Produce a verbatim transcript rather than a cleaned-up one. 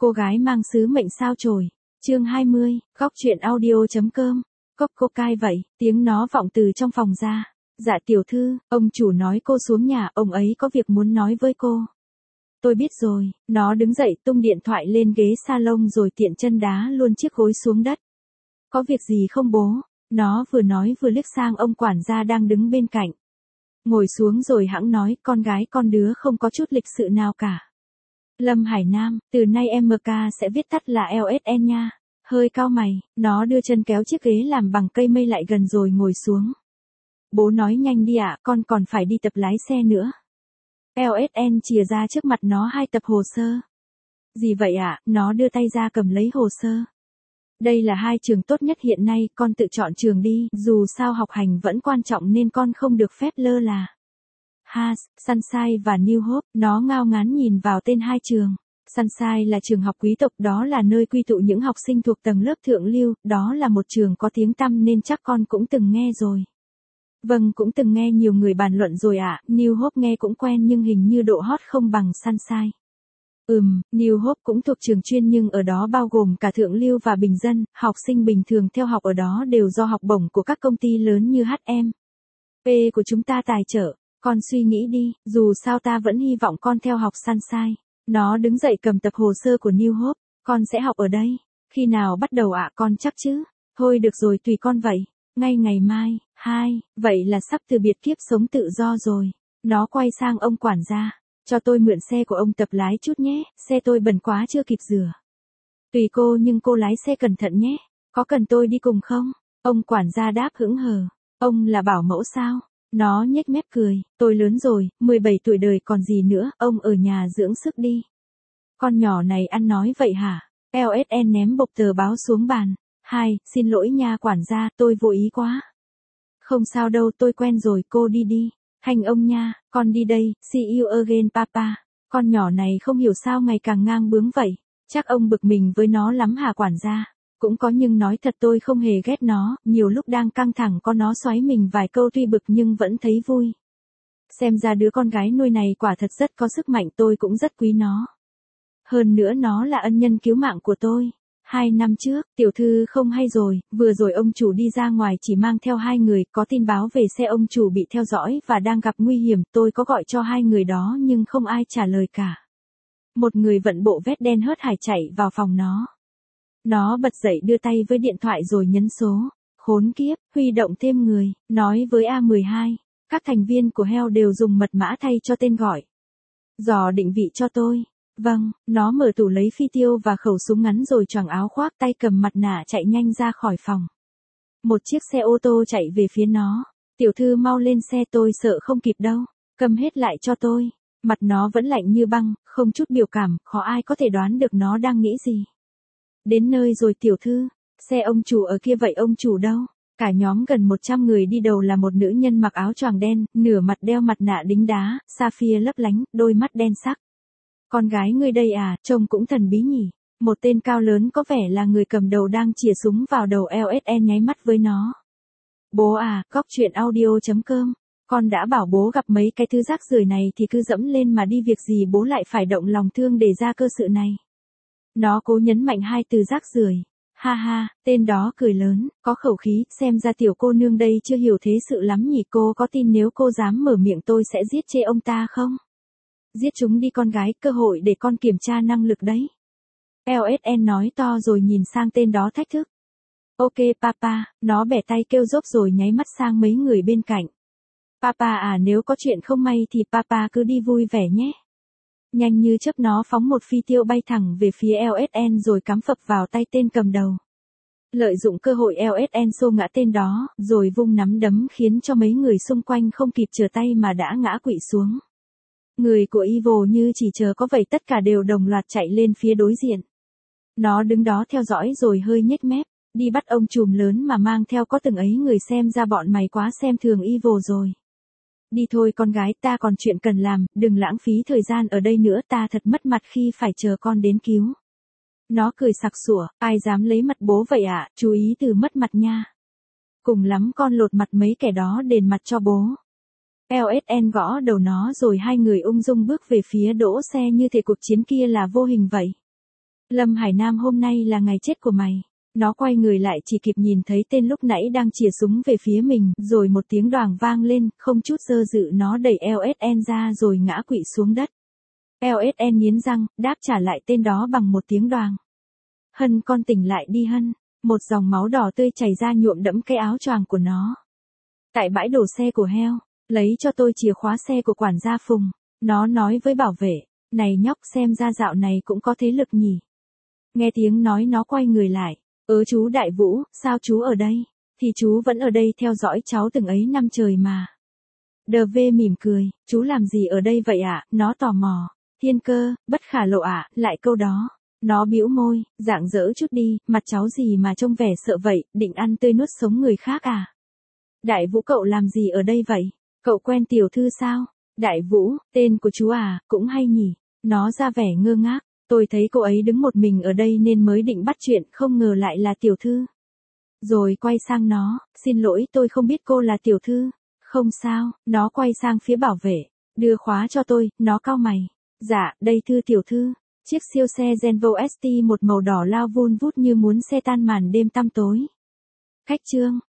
Cô gái mang sứ mệnh sao chổi. Chương hai mươi, góc truyện audio.com. Cốc cô cai vậy, tiếng nó vọng từ trong phòng ra. Dạ tiểu thư, ông chủ nói cô xuống nhà, ông ấy có việc muốn nói với cô. Tôi biết rồi, nó đứng dậy tung điện thoại lên ghế salon rồi tiện chân đá luôn chiếc gối xuống đất. Có việc gì không bố? Nó vừa nói vừa liếc sang ông quản gia đang đứng bên cạnh. Ngồi xuống rồi hẵng nói, con gái con đứa không có chút lịch sự nào cả. Lâm Hải Nam, từ nay em em ca sẽ viết tắt là lờ ét en nha. Hơi cau mày, nó đưa chân kéo chiếc ghế làm bằng cây mây lại gần rồi ngồi xuống. Bố nói nhanh đi ạ, con còn phải đi tập lái xe nữa. lờ ét en chìa ra trước mặt nó hai tập hồ sơ. Gì vậy ạ? Nó đưa tay ra cầm lấy hồ sơ. Đây là hai trường tốt nhất hiện nay, con tự chọn trường đi, dù sao học hành vẫn quan trọng nên con không được phép lơ là. Haas, Sunshine và New Hope, nó ngao ngán nhìn vào tên hai trường. Sunshine là trường học quý tộc, đó là nơi quy tụ những học sinh thuộc tầng lớp thượng lưu, đó là một trường có tiếng tăm nên chắc con cũng từng nghe rồi. Vâng, cũng từng nghe nhiều người bàn luận rồi ạ. À. New Hope nghe cũng quen nhưng hình như độ hot không bằng Sunshine. Ừm, New Hope cũng thuộc trường chuyên nhưng ở đó bao gồm cả thượng lưu và bình dân, học sinh bình thường theo học ở đó đều do học bổng của các công ty lớn như hát em pê của chúng ta tài trợ. Con suy nghĩ đi, dù sao ta vẫn hy vọng con theo học Sunshine. Nó đứng dậy cầm tập hồ sơ của New Hope, con sẽ học ở đây. Khi nào bắt đầu ạ? À, con chắc chứ? Thôi được rồi, tùy con vậy. Ngay ngày mai. Hai, vậy là sắp từ biệt kiếp sống tự do rồi. Nó quay sang ông quản gia. Cho tôi mượn xe của ông tập lái chút nhé, xe tôi bẩn quá chưa kịp rửa. Tùy cô nhưng cô lái xe cẩn thận nhé. Có cần tôi đi cùng không? Ông quản gia đáp hững hờ. Ông là bảo mẫu sao? Nó nhếch mép cười, tôi lớn rồi, mười bảy tuổi đời còn gì nữa, ông ở nhà dưỡng sức đi. Con nhỏ này ăn nói vậy hả? lờ ét en ném bộc tờ báo xuống bàn. Hai, xin lỗi nha quản gia, tôi vô ý quá. Không sao đâu, tôi quen rồi, cô đi đi. Hành ông nha, con đi đây, see you again papa. Con nhỏ này không hiểu sao ngày càng ngang bướng vậy. Chắc ông bực mình với nó lắm hả quản gia? Cũng có nhưng nói thật tôi không hề ghét nó, nhiều lúc đang căng thẳng có nó xoáy mình vài câu tuy bực nhưng vẫn thấy vui. Xem ra đứa con gái nuôi này quả thật rất có sức mạnh, tôi cũng rất quý nó. Hơn nữa nó là ân nhân cứu mạng của tôi. Hai năm trước, tiểu thư không hay rồi, vừa rồi ông chủ đi ra ngoài chỉ mang theo hai người, có tin báo về xe ông chủ bị theo dõi và đang gặp nguy hiểm, tôi có gọi cho hai người đó nhưng không ai trả lời cả. Một người vận bộ vest đen hớt hải chạy vào phòng nó. Nó bật dậy đưa tay với điện thoại rồi nhấn số. Khốn kiếp, huy động thêm người, nói với A mười hai. Các thành viên của heo đều dùng mật mã thay cho tên gọi. Dò định vị cho tôi. Vâng, nó mở tủ lấy phi tiêu và khẩu súng ngắn rồi choàng áo khoác tay cầm mặt nạ chạy nhanh ra khỏi phòng. Một chiếc xe ô tô chạy về phía nó. Tiểu thư mau lên xe, tôi sợ không kịp đâu. Cầm hết lại cho tôi. Mặt nó vẫn lạnh như băng, không chút biểu cảm, khó ai có thể đoán được nó đang nghĩ gì. Đến nơi rồi tiểu thư, xe ông chủ ở kia vậy ông chủ đâu? Cả nhóm gần một trăm người đi, đầu là một nữ nhân mặc áo choàng đen, nửa mặt đeo mặt nạ đính đá, sapphire lấp lánh, đôi mắt đen sắc. Con gái ngươi đây à, trông cũng thần bí nhỉ. Một tên cao lớn có vẻ là người cầm đầu đang chìa súng vào đầu lờ ét en nháy mắt với nó. Bố à, góc truyện audio.com. Con đã bảo bố gặp mấy cái thứ rác rưởi này thì cứ dẫm lên mà đi, việc gì bố lại phải động lòng thương để ra cơ sự này. Nó cố nhấn mạnh hai từ rác rưởi. Ha ha, tên đó cười lớn, có khẩu khí, xem ra tiểu cô nương đây chưa hiểu thế sự lắm nhỉ. Cô có tin nếu cô dám mở miệng tôi sẽ giết chê ông ta không? Giết chúng đi con gái, cơ hội để con kiểm tra năng lực đấy. lờ ét en nói to rồi nhìn sang tên đó thách thức. Ok papa, nó bẻ tay kêu dốc rồi nháy mắt sang mấy người bên cạnh. Papa à, nếu có chuyện không may thì papa cứ đi vui vẻ nhé. Nhanh như chớp nó phóng một phi tiêu bay thẳng về phía lờ ét en rồi cắm phập vào tay tên cầm đầu. Lợi dụng cơ hội lờ ét en xô ngã tên đó, rồi vung nắm đấm khiến cho mấy người xung quanh không kịp trở tay mà đã ngã quỵ xuống. Người của Evil như chỉ chờ có vậy tất cả đều đồng loạt chạy lên phía đối diện. Nó đứng đó theo dõi rồi hơi nhếch mép, đi bắt ông trùm lớn mà mang theo có từng ấy người, xem ra bọn mày quá xem thường Evil rồi. Đi thôi con gái, ta còn chuyện cần làm, đừng lãng phí thời gian ở đây nữa, ta thật mất mặt khi phải chờ con đến cứu. Nó cười sặc sủa, ai dám lấy mặt bố vậy ạ, à? Chú ý từ mất mặt nha. Cùng lắm con lột mặt mấy kẻ đó đền mặt cho bố. lờ ét en gõ đầu nó rồi hai người ung dung bước về phía đỗ xe như thể cuộc chiến kia là vô hình vậy. Lâm Hải Nam hôm nay là ngày chết của mày. Nó quay người lại chỉ kịp nhìn thấy tên lúc nãy đang chìa súng về phía mình, rồi một tiếng đoàng vang lên, không chút dơ dự nó đẩy lờ ét en ra rồi ngã quỵ xuống đất. lờ ét en nghiến răng, đáp trả lại tên đó bằng một tiếng đoàng. Hân, con tỉnh lại đi Hân. Một dòng máu đỏ tươi chảy ra nhuộm đẫm cái áo choàng của nó. Tại bãi đổ xe của heo, lấy cho tôi chìa khóa xe của quản gia Phùng. Nó nói với bảo vệ, này nhóc, xem ra dạo này cũng có thế lực nhỉ. Nghe tiếng nói nó quay người lại. Ớ chú Đại Vũ, sao chú ở đây? Thì chú vẫn ở đây theo dõi cháu từng ấy năm trời mà. đê vê mỉm cười, chú làm gì ở đây vậy ạ? À? Nó tò mò. Thiên cơ, bất khả lộ ạ, à? Lại câu đó. Nó bĩu môi, rạng rỡ chút đi, mặt cháu gì mà trông vẻ sợ vậy, định ăn tươi nuốt sống người khác à? Đại Vũ, cậu làm gì ở đây vậy? Cậu quen tiểu thư sao? Đại Vũ, tên của chú à, cũng hay nhỉ. Nó ra vẻ ngơ ngác. Tôi thấy cô ấy đứng một mình ở đây nên mới định bắt chuyện, không ngờ lại là tiểu thư. Rồi quay sang nó, xin lỗi, tôi không biết cô là tiểu thư. Không sao, nó quay sang phía bảo vệ. Đưa khóa cho tôi, nó cau mày. Dạ, đây thưa tiểu thư. Chiếc siêu xe Genvo ét tê một màu đỏ lao vun vút như muốn xe tan màn đêm tăm tối. Khách trương,